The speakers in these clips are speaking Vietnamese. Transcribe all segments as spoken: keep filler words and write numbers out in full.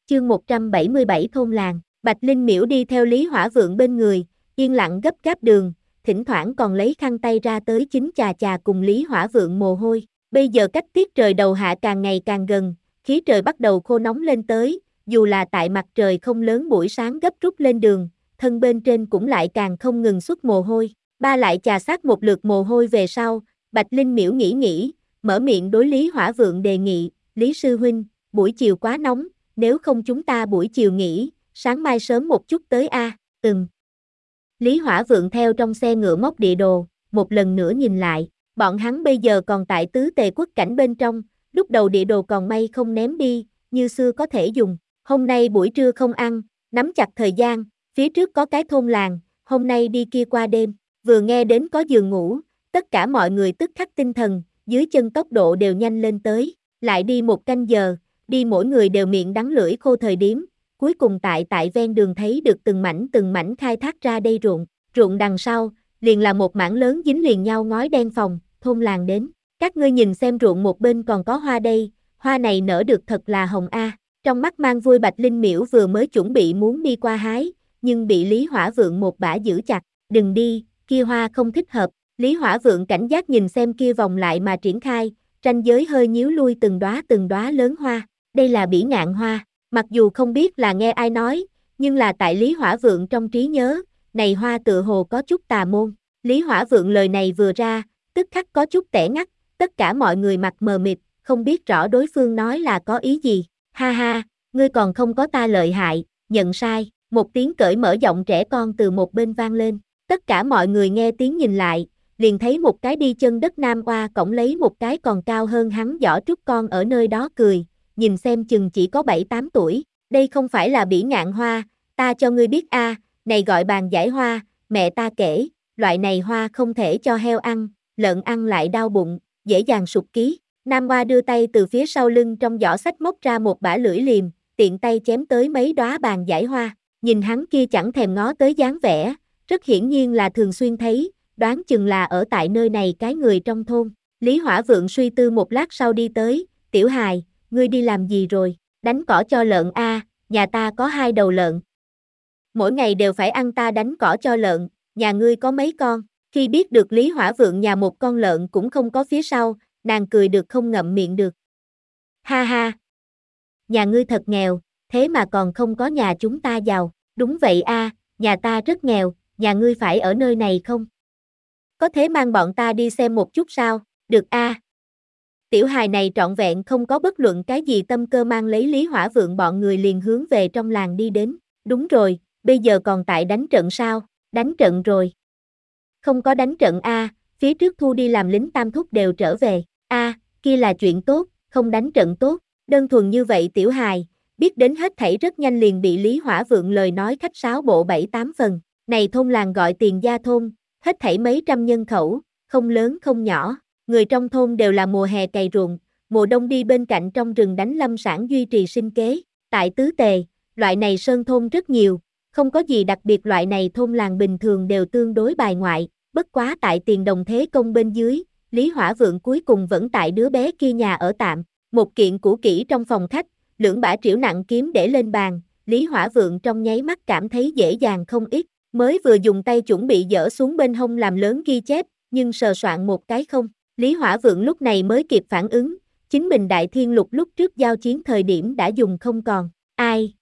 Chương một trăm bảy mươi bảy thôn làng, Bạch Linh Miễu đi theo Lý Hỏa Vượng bên người, yên lặng gấp gáp đường, thỉnh thoảng còn lấy khăn tay ra tới chính chà chà cùng Lý Hỏa Vượng mồ hôi. Bây giờ cách tiết trời đầu hạ càng ngày càng gần, khí trời bắt đầu khô nóng lên tới, dù là tại mặt trời không lớn buổi sáng gấp rút lên đường, thân bên trên cũng lại càng không ngừng xuất mồ hôi. Ba lại chà sát một lượt mồ hôi về sau, Bạch Linh Miễu nghĩ nghĩ, mở miệng đối Lý Hỏa Vượng đề nghị, Lý sư huynh, buổi chiều quá nóng, nếu không chúng ta buổi chiều nghỉ, sáng mai sớm một chút tới a. À, ừm. Lý Hỏa Vượng theo trong xe ngựa móc địa đồ, một lần nữa nhìn lại, bọn hắn bây giờ còn tại tứ tề quốc cảnh bên trong, lúc đầu địa đồ còn may không ném đi, như xưa có thể dùng, hôm nay buổi trưa không ăn, nắm chặt thời gian, phía trước có cái thôn làng, hôm nay đi kia qua đêm, vừa nghe đến có giường ngủ, tất cả mọi người tức khắc tinh thần, dưới chân tốc độ đều nhanh lên tới, lại đi một canh giờ, đi mỗi người đều miệng đắng lưỡi khô thời điểm, cuối cùng tại tại ven đường thấy được từng mảnh từng mảnh khai thác ra đây ruộng, ruộng đằng sau, liền là một mảng lớn dính liền nhau ngói đen phòng, thôn làng đến, các ngươi nhìn xem ruộng một bên còn có hoa đây, hoa này nở được thật là hồng a. Trong mắt mang vui Bạch Linh Miễu vừa mới chuẩn bị muốn đi qua hái, nhưng bị Lý Hỏa Vượng một bả giữ chặt, đừng đi, kia hoa không thích hợp. Lý Hỏa Vượng cảnh giác nhìn xem kia vòng lại mà triển khai, ranh giới hơi nhíu lui từng đóa từng đóa lớn hoa, đây là bỉ ngạn hoa, mặc dù không biết là nghe ai nói, nhưng là tại Lý Hỏa Vượng trong trí nhớ, này hoa tựa hồ có chút tà môn. Lý Hỏa Vượng lời này vừa ra, tức khắc có chút tẻ ngắt, tất cả mọi người mặt mờ mịt, không biết rõ đối phương nói là có ý gì. Ha ha, ngươi còn không có ta lợi hại, nhận sai, một tiếng cởi mở giọng trẻ con từ một bên vang lên, tất cả mọi người nghe tiếng nhìn lại, liền thấy một cái đi chân đất nam oa cổng lấy một cái còn cao hơn hắn giỏ trúc con ở nơi đó cười, nhìn xem chừng chỉ có bảy tám tuổi, đây không phải là bỉ ngạn hoa, ta cho ngươi biết a, này gọi bàn giải hoa, mẹ ta kể, loại này hoa không thể cho heo ăn, lợn ăn lại đau bụng, dễ dàng sụt ký. Nam Hoa đưa tay từ phía sau lưng trong giỏ sách móc ra một bả lưỡi liềm, tiện tay chém tới mấy đóa bàn giải hoa, nhìn hắn kia chẳng thèm ngó tới dáng vẻ, rất hiển nhiên là thường xuyên thấy, đoán chừng là ở tại nơi này cái người trong thôn. Lý Hỏa Vượng suy tư một lát sau đi tới, tiểu hài, ngươi đi làm gì rồi, đánh cỏ cho lợn a, à, nhà ta có hai đầu lợn. Mỗi ngày đều phải ăn ta đánh cỏ cho lợn, nhà ngươi có mấy con, khi biết được Lý Hỏa Vượng nhà một con lợn cũng không có phía sau, nàng cười được không ngậm miệng được. Ha ha, nhà ngươi thật nghèo, thế mà còn không có nhà chúng ta giàu, đúng vậy a, à, nhà ta rất nghèo, nhà ngươi phải ở nơi này không? Có thể mang bọn ta đi xem một chút sao, được a. À. Tiểu hài này trọn vẹn không có bất luận cái gì tâm cơ mang lấy Lý Hỏa Vượng bọn người liền hướng về trong làng đi đến, đúng rồi, bây giờ còn tại đánh trận sao, đánh trận rồi. Không có đánh trận a, à, phía trước thu đi làm lính tam thúc đều trở về, a, à, kia là chuyện tốt, không đánh trận tốt, đơn thuần như vậy tiểu hài, biết đến hết thảy rất nhanh liền bị Lý Hỏa Vượng lời nói khách sáo bộ bảy tám phần, này thôn làng gọi Tiền Gia thôn, hết thảy mấy trăm nhân khẩu, không lớn không nhỏ, người trong thôn đều là mùa hè cày ruộng, mùa đông đi bên cạnh trong rừng đánh lâm sản duy trì sinh kế, tại tứ tề, loại này sơn thôn rất nhiều, không có gì đặc biệt loại này thôn làng bình thường đều tương đối bài ngoại, bất quá tại Tiền Đồng Thế Công bên dưới, Lý Hỏa Vượng cuối cùng vẫn tại đứa bé kia nhà ở tạm, một kiện cũ kỹ trong phòng khách, lưỡng bả trĩu nặng kiếm để lên bàn, Lý Hỏa Vượng trong nháy mắt cảm thấy dễ dàng không ít, mới vừa dùng tay chuẩn bị dỡ xuống bên hông làm lớn ghi chép, nhưng sờ soạn một cái không, Lý Hỏa Vượng lúc này mới kịp phản ứng, chính mình Đại Thiên Lục lúc trước giao chiến thời điểm đã dùng không còn, ai?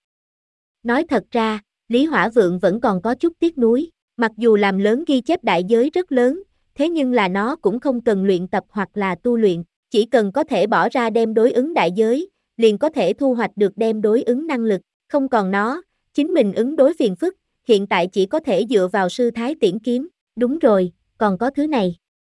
Nói thật ra, Lý Hỏa Vượng vẫn còn có chút tiếc nuối, mặc dù làm lớn ghi chép đại giới rất lớn, thế nhưng là nó cũng không cần luyện tập hoặc là tu luyện, chỉ cần có thể bỏ ra đem đối ứng đại giới, liền có thể thu hoạch được đem đối ứng năng lực, không còn nó, chính mình ứng đối phiền phức, hiện tại chỉ có thể dựa vào sư thái tiễn kiếm, đúng rồi, còn có thứ này.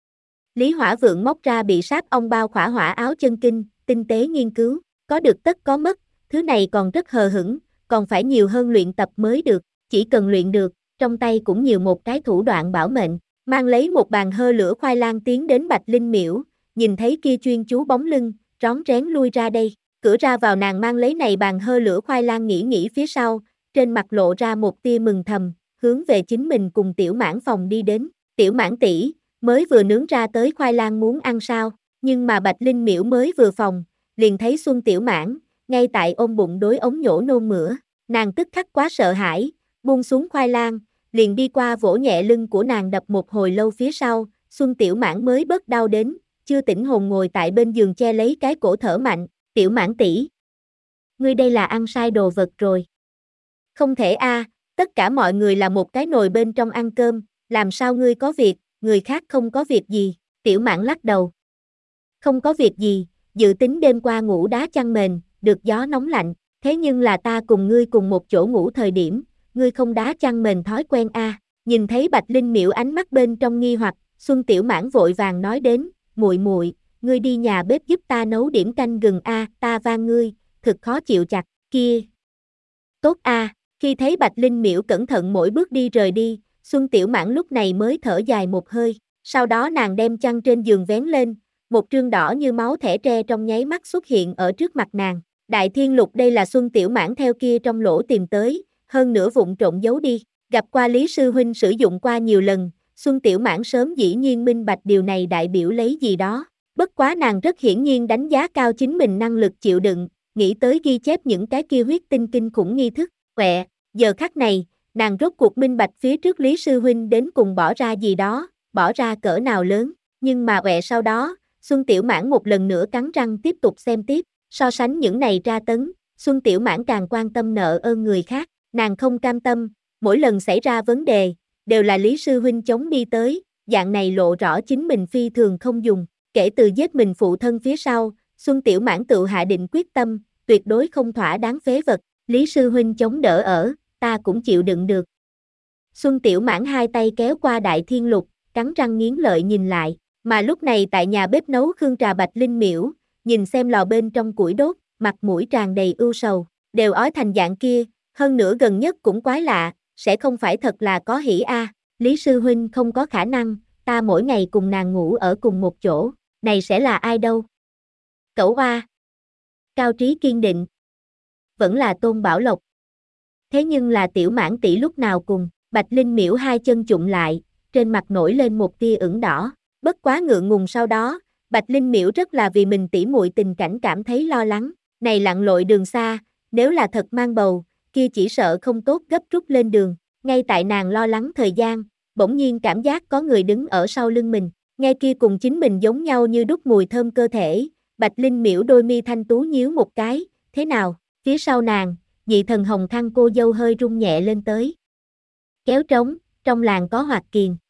Lý Hỏa Vượng móc ra bị sáp ong bao khỏa hỏa áo chân kinh, tinh tế nghiên cứu, có được tất có mất, thứ này còn rất hờ hững, còn phải nhiều hơn luyện tập mới được, chỉ cần luyện được, trong tay cũng nhiều một cái thủ đoạn bảo mệnh, mang lấy một bàn hơ lửa khoai lang tiến đến Bạch Linh Miễu, nhìn thấy kia chuyên chú bóng lưng, rón rén lui ra đây, cửa ra vào nàng mang lấy này bàn hơ lửa khoai lang nghĩ nghĩ phía sau, trên mặt lộ ra một tia mừng thầm, hướng về chính mình cùng Tiểu Mãn phòng đi đến, Tiểu Mãn tỷ, mới vừa nướng ra tới khoai lang muốn ăn sao, nhưng mà Bạch Linh Miễu mới vừa phòng, liền thấy Xuân Tiểu Mãn, ngay tại ôm bụng đối ống nhổ nôn mửa. Nàng tức khắc quá sợ hãi, buông xuống khoai lang, liền đi qua vỗ nhẹ lưng của nàng đập một hồi lâu phía sau, Xuân Tiểu Mãn mới bớt đau đến, chưa tỉnh hồn ngồi tại bên giường che lấy cái cổ thở mạnh, Tiểu Mãn tỷ, ngươi đây là ăn sai đồ vật rồi. Không thể a, tất cả mọi người là một cái nồi bên trong ăn cơm, làm sao ngươi có việc, người khác không có việc gì, Tiểu Mãn lắc đầu. Không có việc gì, dự tính đêm qua ngủ đá chăn mền, được gió nóng lạnh, thế nhưng là ta cùng ngươi cùng một chỗ ngủ thời điểm, ngươi không đá chăn mền thói quen a. Nhìn thấy Bạch Linh Miểu ánh mắt bên trong nghi hoặc, Xuân Tiểu Mãn vội vàng nói đến, muội muội, ngươi đi nhà bếp giúp ta nấu điểm canh gừng a, ta van ngươi, thực khó chịu chặt, kia. Tốt a, khi thấy Bạch Linh Miểu cẩn thận mỗi bước đi rời đi, Xuân Tiểu Mãn lúc này mới thở dài một hơi, sau đó nàng đem chăn trên giường vén lên, một trương đỏ như máu thẻ tre trong nháy mắt xuất hiện ở trước mặt nàng. Đại Thiên Lục đây là Xuân Tiểu Mãn theo kia trong lỗ tìm tới, hơn nữa vụng trộn giấu đi, gặp qua Lý Sư Huynh sử dụng qua nhiều lần, Xuân Tiểu Mãn sớm dĩ nhiên minh bạch điều này đại biểu lấy gì đó, bất quá nàng rất hiển nhiên đánh giá cao chính mình năng lực chịu đựng, nghĩ tới ghi chép những cái kia huyết tinh kinh khủng nghi thức, quẹ, giờ khắc này, nàng rốt cuộc minh bạch phía trước Lý Sư Huynh đến cùng bỏ ra gì đó, bỏ ra cỡ nào lớn, nhưng mà quẹ sau đó, Xuân Tiểu Mãn một lần nữa cắn răng tiếp tục xem tiếp, so sánh những này tra tấn, Xuân Tiểu Mãn càng quan tâm nợ ơn người khác, nàng không cam tâm, mỗi lần xảy ra vấn đề, đều là Lý Sư Huynh chống đi tới, dạng này lộ rõ chính mình phi thường không dùng, kể từ giết mình phụ thân phía sau, Xuân Tiểu Mãn tự hạ định quyết tâm, tuyệt đối không thỏa đáng phế vật, Lý Sư Huynh chống đỡ ở, ta cũng chịu đựng được. Xuân Tiểu Mãn hai tay kéo qua Đại Thiên Lục, cắn răng nghiến lợi nhìn lại, mà lúc này tại nhà bếp nấu khương trà Bạch Linh Miểu, nhìn xem lò bên trong củi đốt, mặt mũi tràn đầy ưu sầu, đều ói thành dạng kia, hơn nữa gần nhất cũng quái lạ, sẽ không phải thật là có hỉ a, Lý Sư Huynh không có khả năng, ta mỗi ngày cùng nàng ngủ ở cùng một chỗ, này sẽ là ai đâu? Cẩu oa. Cao Trí kiên định. Vẫn là Tôn Bảo Lộc. Thế nhưng là Tiểu Mãn tỷ lúc nào cùng, Bạch Linh Miểu hai chân chụm lại, trên mặt nổi lên một tia ửng đỏ, bất quá ngượng ngùng sau đó, Bạch Linh Miểu rất là vì mình tỷ muội tình cảnh cảm thấy lo lắng, này lặn lội đường xa, nếu là thật mang bầu, kia chỉ sợ không tốt gấp rút lên đường, ngay tại nàng lo lắng thời gian, bỗng nhiên cảm giác có người đứng ở sau lưng mình, nghe kia cùng chính mình giống nhau như đúc mùi thơm cơ thể, Bạch Linh Miểu đôi mi thanh tú nhíu một cái, thế nào, phía sau nàng, nhị thần Hồng Thăng cô dâu hơi rung nhẹ lên tới. Kéo trống, trong làng có Hoạt Kiền,